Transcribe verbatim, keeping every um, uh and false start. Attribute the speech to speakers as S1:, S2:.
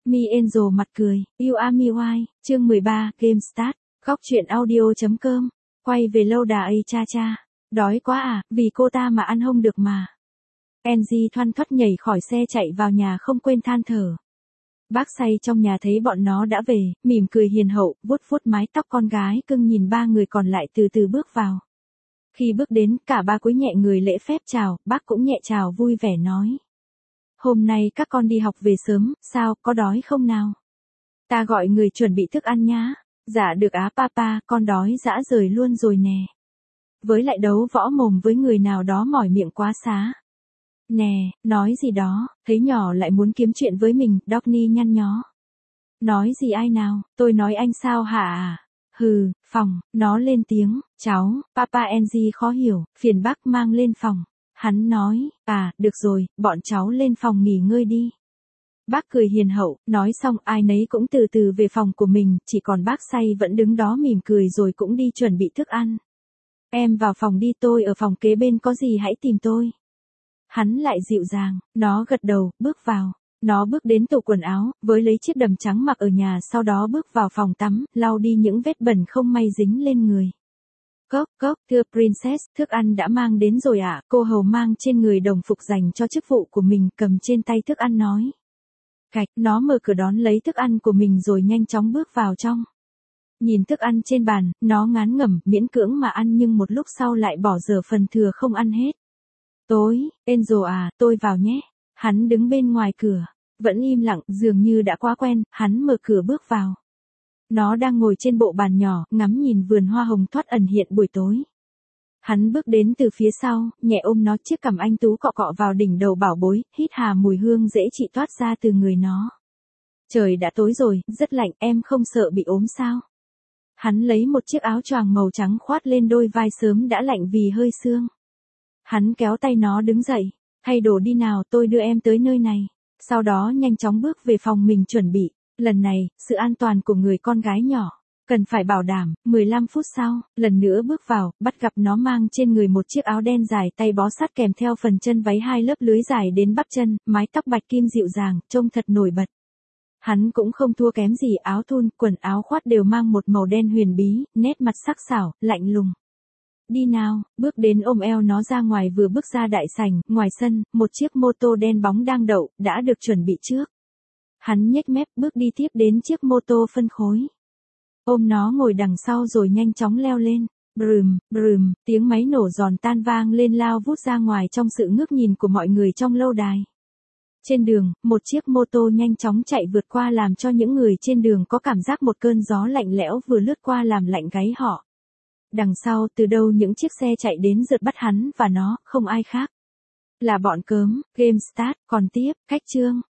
S1: Mi Angel mặt cười, You are me why, chương mười ba, Game Start, góc truyện audio.com, quay về lâu đài cha cha, đói quá à, vì cô ta mà ăn không được mà. Angie thoăn thoắt nhảy khỏi xe chạy vào nhà không quên than thở. Bác say trong nhà thấy bọn nó đã về, mỉm cười hiền hậu, vuốt vuốt mái tóc con gái cưng nhìn ba người còn lại từ từ bước vào. Khi bước đến, cả ba cúi nhẹ người lễ phép chào, bác cũng nhẹ chào vui vẻ nói. Hôm nay các con đi học về sớm, sao, có đói không nào? Ta gọi người chuẩn bị thức ăn nhá. Dạ được á papa, con đói dã rời luôn rồi nè. Với lại đấu võ mồm với người nào đó mỏi miệng quá xá. Nè, nói gì đó, thấy nhỏ lại muốn kiếm chuyện với mình, Dogny nhăn nhó. Nói gì ai nào, tôi nói anh sao hả à? Hừ, phòng, nó lên tiếng, cháu, papa Angie khó hiểu, phiền bác mang lên phòng. Hắn nói, à, được rồi, bọn cháu lên phòng nghỉ ngơi đi. Bác cười hiền hậu, nói xong ai nấy cũng từ từ về phòng của mình, chỉ còn bác say vẫn đứng đó mỉm cười rồi cũng đi chuẩn bị thức ăn. Em vào phòng đi, tôi ở phòng kế bên, có gì hãy tìm tôi. Hắn lại dịu dàng, nó gật đầu, bước vào. Nó bước đến tủ quần áo, với lấy chiếc đầm trắng mặc ở nhà, sau đó bước vào phòng tắm, lau đi những vết bẩn không may dính lên người. Cốc, cốc, thưa Princess, thức ăn đã mang đến rồi ạ, à? Cô hầu mang trên người đồng phục dành cho chức vụ của mình, cầm trên tay thức ăn nói. Cạch, nó mở cửa đón lấy thức ăn của mình rồi nhanh chóng bước vào trong. Nhìn thức ăn trên bàn, nó ngán ngẩm, miễn cưỡng mà ăn nhưng một lúc sau lại bỏ dở phần thừa không ăn hết. Tối, Angel à, tôi vào nhé. Hắn đứng bên ngoài cửa, vẫn im lặng, dường như đã quá quen, hắn mở cửa bước vào. Nó đang ngồi trên bộ bàn nhỏ, ngắm nhìn vườn hoa hồng thoát ẩn hiện buổi tối. Hắn bước đến từ phía sau, nhẹ ôm nó, chiếc cằm anh tú cọ cọ vào đỉnh đầu bảo bối, hít hà mùi hương dễ chịu toát ra từ người nó. Trời đã tối rồi, rất lạnh, em không sợ bị ốm sao? Hắn lấy một chiếc áo choàng màu trắng khoát lên đôi vai sớm đã lạnh vì hơi sương. Hắn kéo tay nó đứng dậy, thay đồ đi nào, tôi đưa em tới nơi này. Sau đó nhanh chóng bước về phòng mình chuẩn bị. Lần này, sự an toàn của người con gái nhỏ cần phải bảo đảm. mười lăm phút sau, lần nữa bước vào, bắt gặp nó mang trên người một chiếc áo đen dài tay bó sát kèm theo phần chân váy hai lớp lưới dài đến bắp chân, mái tóc bạch kim dịu dàng, trông thật nổi bật. Hắn cũng không thua kém gì, áo thun, quần áo khoát đều mang một màu đen huyền bí, nét mặt sắc sảo, lạnh lùng. Đi nào, bước đến ôm eo nó ra ngoài. Vừa bước ra đại sảnh, ngoài sân, một chiếc mô tô đen bóng đang đậu, đã được chuẩn bị trước. Hắn nhếch mép bước đi tiếp đến chiếc mô tô phân khối. Ôm nó ngồi đằng sau rồi nhanh chóng leo lên. Brùm, brùm, tiếng máy nổ giòn tan vang lên lao vút ra ngoài trong sự ngước nhìn của mọi người trong lâu đài. Trên đường, một chiếc mô tô nhanh chóng chạy vượt qua làm cho những người trên đường có cảm giác một cơn gió lạnh lẽo vừa lướt qua làm lạnh gáy họ. Đằng sau, từ đâu những chiếc xe chạy đến rượt bắt hắn và nó, không ai khác. Là bọn cớm. Game Start, còn tiếp, cách chương.